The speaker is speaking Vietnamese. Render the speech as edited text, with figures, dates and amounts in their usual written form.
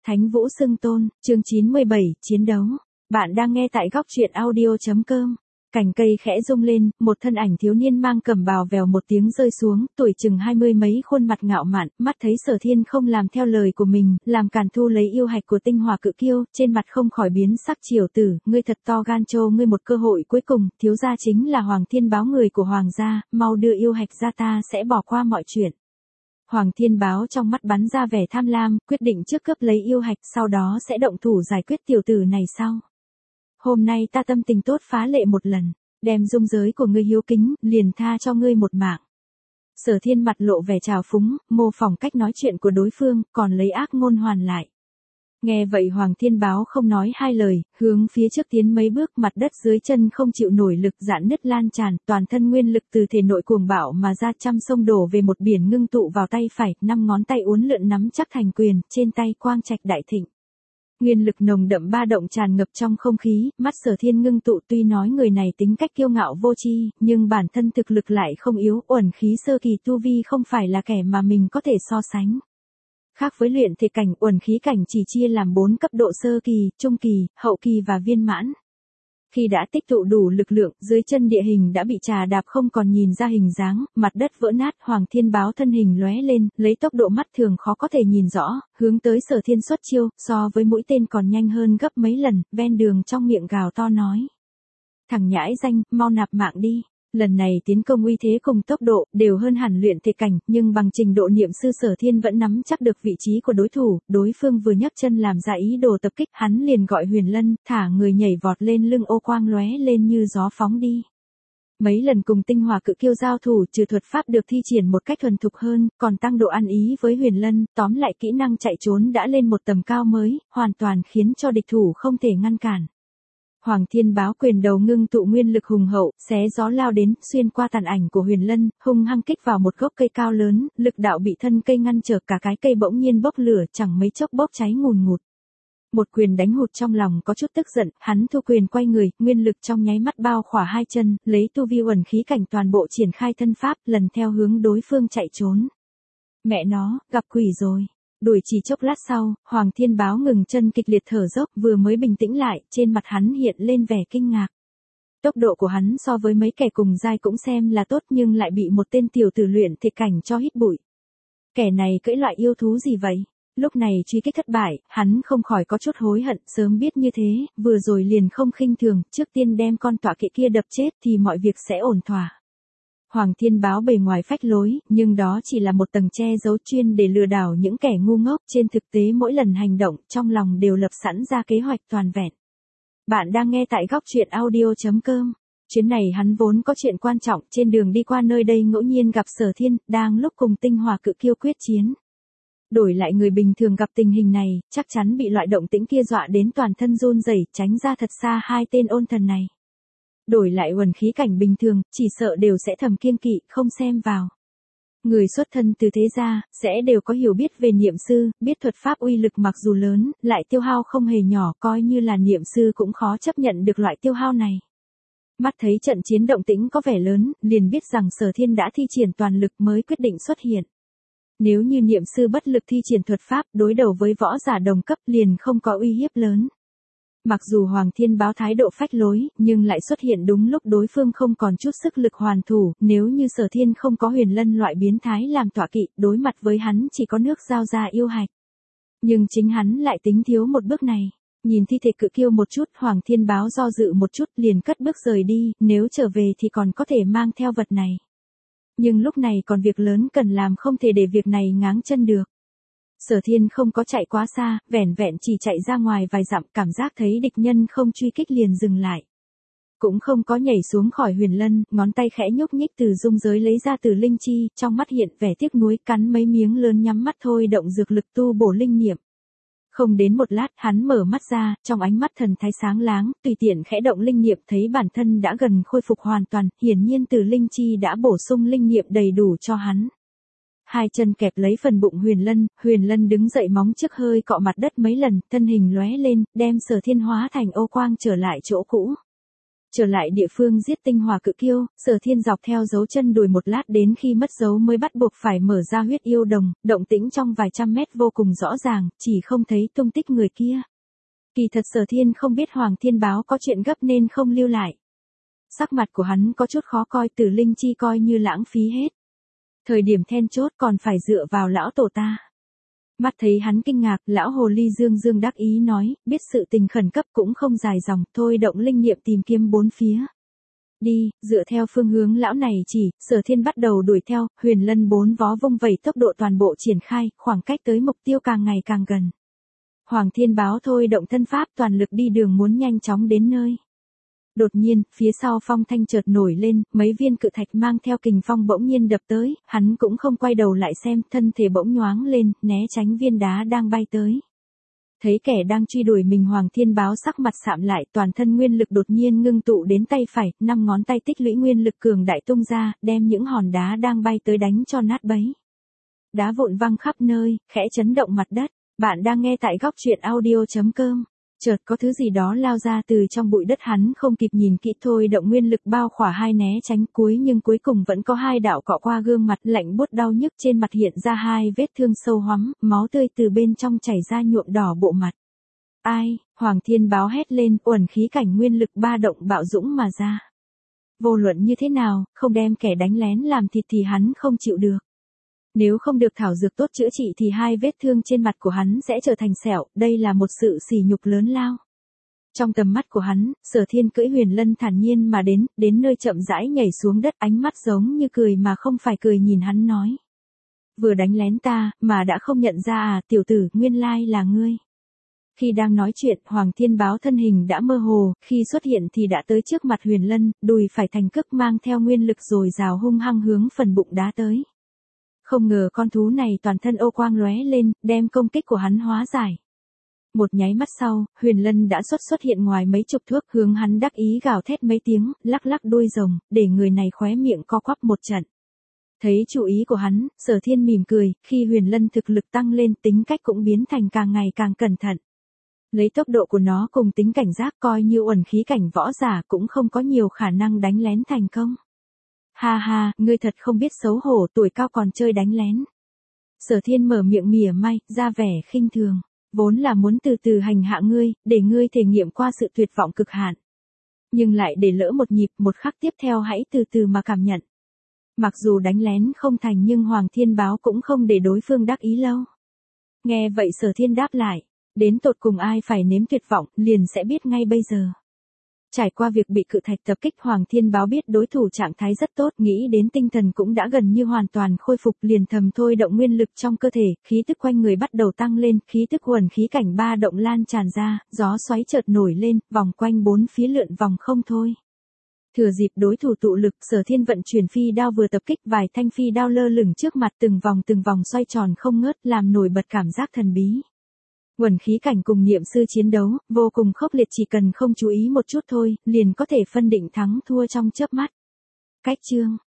Thánh Vũ Xưng Tôn, chương 97, chiến đấu. Bạn đang nghe tại góc truyện audio.com. Cành cây khẽ rung lên, một thân ảnh thiếu niên mang cẩm bào vèo một tiếng rơi xuống, tuổi chừng 20 mấy, khuôn mặt ngạo mạn, mắt thấy Sở Thiên không làm theo lời của mình, làm càn thu lấy yêu hạch của tinh hỏa cự kiêu, trên mặt không khỏi biến sắc. Triều tử, ngươi thật to gan, cho ngươi một cơ hội cuối cùng, thiếu gia chính là Hoàng Thiên Báo, người của Hoàng gia, mau đưa yêu hạch ra, ta sẽ bỏ qua mọi chuyện. Hoàng Thiên Báo trong mắt bắn ra vẻ tham lam, quyết định trước cướp lấy yêu hạch, sau đó sẽ động thủ giải quyết tiểu tử này sau. Hôm nay ta tâm tình tốt phá lệ một lần, đem dung giới của ngươi hiếu kính, liền tha cho ngươi một mạng. Sở Thiên mặt lộ vẻ trào phúng, mô phỏng cách nói chuyện của đối phương, còn lấy ác ngôn hoàn lại. Nghe vậy Hoàng Thiên Báo không nói hai lời, hướng phía trước tiến mấy bước, mặt đất dưới chân không chịu nổi lực giãn nứt lan tràn, toàn thân nguyên lực từ thể nội cuồng bạo mà ra, trăm sông đổ về một biển, ngưng tụ vào tay phải, 5 ngón tay uốn lượn nắm chắc thành quyền, trên tay quang trạch đại thịnh. Nguyên lực nồng đậm ba động tràn ngập trong không khí, mắt Sở Thiên ngưng tụ, tuy nói người này tính cách kiêu ngạo vô tri, nhưng bản thân thực lực lại không yếu, uẩn khí sơ kỳ tu vi không phải là kẻ mà mình có thể so sánh. Khác với luyện thể cảnh, uẩn khí cảnh chỉ chia làm 4 cấp độ: sơ kỳ, trung kỳ, hậu kỳ và viên mãn. Khi đã tích tụ đủ lực lượng, dưới chân địa hình đã bị trà đạp không còn nhìn ra hình dáng, mặt đất vỡ nát, Hoàng Thiên Báo thân hình lóe lên, lấy tốc độ mắt thường khó có thể nhìn rõ, hướng tới Sở Thiên xuất chiêu, so với mũi tên còn nhanh hơn gấp mấy lần, ven đường trong miệng gào to nói: "Thằng nhãi danh, mau nạp mạng đi." Lần này tiến công uy thế cùng tốc độ đều hơn hẳn luyện thể cảnh, nhưng bằng trình độ niệm sư, Sở Thiên vẫn nắm chắc được vị trí của đối thủ, đối phương vừa nhấc chân làm ra ý đồ tập kích, hắn liền gọi Huyền Lân, thả người nhảy vọt lên lưng, ô quang lóe lên như gió phóng đi. Mấy lần cùng tinh hỏa cự kiêu giao thủ, trừ thuật pháp được thi triển một cách thuần thục hơn, còn tăng độ ăn ý với Huyền Lân, tóm lại kỹ năng chạy trốn đã lên một tầm cao mới, hoàn toàn khiến cho địch thủ không thể ngăn cản. Hoàng Thiên Báo quyền đầu ngưng tụ nguyên lực hùng hậu, xé gió lao đến, xuyên qua tàn ảnh của Huyền Lân, hung hăng kích vào một gốc cây cao lớn, lực đạo bị thân cây ngăn trở, cả cái cây bỗng nhiên bốc lửa, chẳng mấy chốc bốc cháy ngùn ngụt. Một quyền đánh hụt, trong lòng có chút tức giận, hắn thu quyền quay người, nguyên lực trong nháy mắt bao khỏa hai chân, lấy tu vi uẩn khí cảnh toàn bộ triển khai thân pháp, lần theo hướng đối phương chạy trốn. Mẹ nó, gặp quỷ rồi. Đuổi chỉ chốc lát sau, Hoàng Thiên Báo ngừng chân, kịch liệt thở dốc, vừa mới bình tĩnh lại, trên mặt hắn hiện lên vẻ kinh ngạc. Tốc độ của hắn so với mấy kẻ cùng giai cũng xem là tốt, nhưng lại bị một tên tiểu tử luyện thể cảnh cho hít bụi. Kẻ này cưỡi loại yêu thú gì vậy? Lúc này truy kích thất bại, hắn không khỏi có chút hối hận, sớm biết như thế, vừa rồi liền không khinh thường, trước tiên đem con tọa kỵ kia đập chết thì mọi việc sẽ ổn thỏa. Hoàng Thiên Báo bề ngoài phách lối, nhưng đó chỉ là một tầng che giấu chuyên để lừa đảo những kẻ ngu ngốc, trên thực tế mỗi lần hành động, trong lòng đều lập sẵn ra kế hoạch toàn vẹn. Bạn đang nghe tại góc truyện audio.com. Chuyến này hắn vốn có chuyện quan trọng, trên đường đi qua nơi đây ngẫu nhiên gặp Sở Thiên, đang lúc cùng tinh hỏa cự kiêu quyết chiến. Đổi lại người bình thường gặp tình hình này, chắc chắn bị loại động tĩnh kia dọa đến toàn thân run rẩy, tránh ra thật xa hai tên ôn thần này. Đổi lại uẩn khí cảnh bình thường, chỉ sợ đều sẽ thầm kiêng kỵ, không xem vào. Người xuất thân từ thế gia, sẽ đều có hiểu biết về niệm sư, biết thuật pháp uy lực mặc dù lớn, lại tiêu hao không hề nhỏ, coi như là niệm sư cũng khó chấp nhận được loại tiêu hao này. Mắt thấy trận chiến động tĩnh có vẻ lớn, liền biết rằng Sở Thiên đã thi triển toàn lực mới quyết định xuất hiện. Nếu như niệm sư bất lực thi triển thuật pháp, đối đầu với võ giả đồng cấp liền không có uy hiếp lớn. Mặc dù Hoàng Thiên Báo thái độ phách lối, nhưng lại xuất hiện đúng lúc đối phương không còn chút sức lực hoàn thủ, nếu như Sở Thiên không có Huyền Lân loại biến thái làm tọa kỵ, đối mặt với hắn chỉ có nước giao ra yêu hạch. Nhưng chính hắn lại tính thiếu một bước này. Nhìn thi thể cự kiêu một chút, Hoàng Thiên Báo do dự một chút, liền cất bước rời đi, nếu trở về thì còn có thể mang theo vật này. Nhưng lúc này còn việc lớn cần làm, không thể để việc này ngáng chân được. Sở Thiên không có chạy quá xa, vẻn vẹn chỉ chạy ra ngoài vài dặm, cảm giác thấy địch nhân không truy kích liền dừng lại. Cũng không có nhảy xuống khỏi Huyền Lân, ngón tay khẽ nhúc nhích từ dung giới lấy ra từ linh chi, trong mắt hiện vẻ tiếc nuối, cắn mấy miếng lớn nhắm mắt thôi động dược lực tu bổ linh niệm. Không đến một lát, hắn mở mắt ra, trong ánh mắt thần thái sáng láng, tùy tiện khẽ động linh niệm, thấy bản thân đã gần khôi phục hoàn toàn, hiển nhiên từ linh chi đã bổ sung linh niệm đầy đủ cho hắn. Hai chân kẹp lấy phần bụng Huyền Lân đứng dậy, móng trước hơi cọ mặt đất mấy lần, thân hình lóe lên, đem Sở Thiên hóa thành ô quang trở lại chỗ cũ. Trở lại địa phương giết tinh hỏa cự kiêu, Sở Thiên dọc theo dấu chân đuổi một lát đến khi mất dấu mới bắt buộc phải mở ra huyết yêu đồng, động tĩnh trong vài trăm mét vô cùng rõ ràng, chỉ không thấy tung tích người kia. Kỳ thật Sở Thiên không biết Hoàng Thiên Báo có chuyện gấp nên không lưu lại. Sắc mặt của hắn có chút khó coi, Tử Linh Chi coi như lãng phí hết. Thời điểm then chốt còn phải dựa vào lão tổ ta. Mắt thấy hắn kinh ngạc, lão hồ ly dương dương đắc ý nói, biết sự tình khẩn cấp cũng không dài dòng, thôi động linh niệm tìm kiếm bốn phía. Đi, dựa theo phương hướng lão này chỉ, Sở Thiên bắt đầu đuổi theo, huyền lân bốn vó vung vẩy tốc độ toàn bộ triển khai, khoảng cách tới mục tiêu càng ngày càng gần. Hoàng Thiên Báo thôi động thân pháp toàn lực đi đường muốn nhanh chóng đến nơi. Đột nhiên, phía sau phong thanh chợt nổi lên, mấy viên cự thạch mang theo kình phong bỗng nhiên đập tới, hắn cũng không quay đầu lại xem, thân thể bỗng nhoáng lên, né tránh viên đá đang bay tới. Thấy kẻ đang truy đuổi mình, Hoàng Thiên Báo sắc mặt sạm lại, toàn thân nguyên lực đột nhiên ngưng tụ đến tay phải, 5 ngón tay tích lũy nguyên lực cường đại tung ra, đem những hòn đá đang bay tới đánh cho nát bấy. Đá vụn văng khắp nơi, khẽ chấn động mặt đất. Bạn đang nghe tại góc truyện audio.com. Chợt có thứ gì đó lao ra từ trong bụi đất, hắn không kịp nhìn kỹ thôi động nguyên lực bao khỏa hai né tránh nhưng cuối cùng vẫn có hai đạo cọ qua gương mặt, lạnh buốt đau nhức, trên mặt hiện ra hai vết thương sâu hoắm, máu tươi từ bên trong chảy ra nhuộm đỏ bộ mặt. Ai? Hoàng Thiên Báo hét lên, uẩn khí cảnh nguyên lực ba động bạo dũng mà ra. Vô luận như thế nào, không đem kẻ đánh lén làm thịt thì hắn không chịu được. Nếu không được thảo dược tốt chữa trị thì hai vết thương trên mặt của hắn sẽ trở thành sẹo, đây là một sự sỉ nhục lớn lao. Trong tầm mắt của hắn, Sở Thiên cưỡi huyền lân thản nhiên mà đến nơi chậm rãi nhảy xuống đất, ánh mắt giống như cười mà không phải cười nhìn hắn nói. Vừa đánh lén ta, mà đã không nhận ra à, tiểu tử, nguyên lai là ngươi. Khi đang nói chuyện, Hoàng Thiên Báo thân hình đã mơ hồ, khi xuất hiện thì đã tới trước mặt huyền lân, đùi phải thành cước mang theo nguyên lực dồi dào hung hăng hướng phần bụng đá tới. Không ngờ con thú này toàn thân ô quang lóe lên, đem công kích của hắn hóa giải. Một nháy mắt sau, huyền lân đã xuất hiện ngoài mấy chục thước, hướng hắn đắc ý gào thét mấy tiếng, lắc lắc đuôi rồng, để người này khóe miệng co quắp một trận. Thấy chú ý của hắn, Sở Thiên mỉm cười, khi huyền lân thực lực tăng lên, tính cách cũng biến thành càng ngày càng cẩn thận. Lấy tốc độ của nó cùng tính cảnh giác, coi như uẩn khí cảnh võ giả cũng không có nhiều khả năng đánh lén thành công. Ha ha, ngươi thật không biết xấu hổ, tuổi cao còn chơi đánh lén. Sở Thiên mở miệng mỉa mai, ra vẻ khinh thường. Vốn là muốn từ từ hành hạ ngươi, để ngươi thể nghiệm qua sự tuyệt vọng cực hạn. Nhưng lại để lỡ một nhịp, một khắc tiếp theo hãy từ từ mà cảm nhận. Mặc dù đánh lén không thành nhưng Hoàng Thiên Báo cũng không để đối phương đắc ý lâu. Nghe vậy Sở Thiên đáp lại, đến tột cùng ai phải nếm tuyệt vọng, liền sẽ biết ngay bây giờ. Trải qua việc bị cự thạch tập kích, Hoàng Thiên Báo biết đối thủ trạng thái rất tốt, nghĩ đến tinh thần cũng đã gần như hoàn toàn khôi phục, liền thầm thôi động nguyên lực trong cơ thể, khí tức quanh người bắt đầu tăng lên, khí tức uẩn khí cảnh ba động lan tràn ra, gió xoáy chợt nổi lên, vòng quanh bốn phía lượn vòng không thôi. Thừa dịp đối thủ tụ lực, Sở Thiên vận chuyển phi đao vừa tập kích, vài thanh phi đao lơ lửng trước mặt, từng vòng xoay tròn không ngớt, làm nổi bật cảm giác thần bí. Uẩn khí cảnh cùng niệm sư chiến đấu, vô cùng khốc liệt, chỉ cần không chú ý một chút thôi, liền có thể phân định thắng thua trong chớp mắt. Cách chương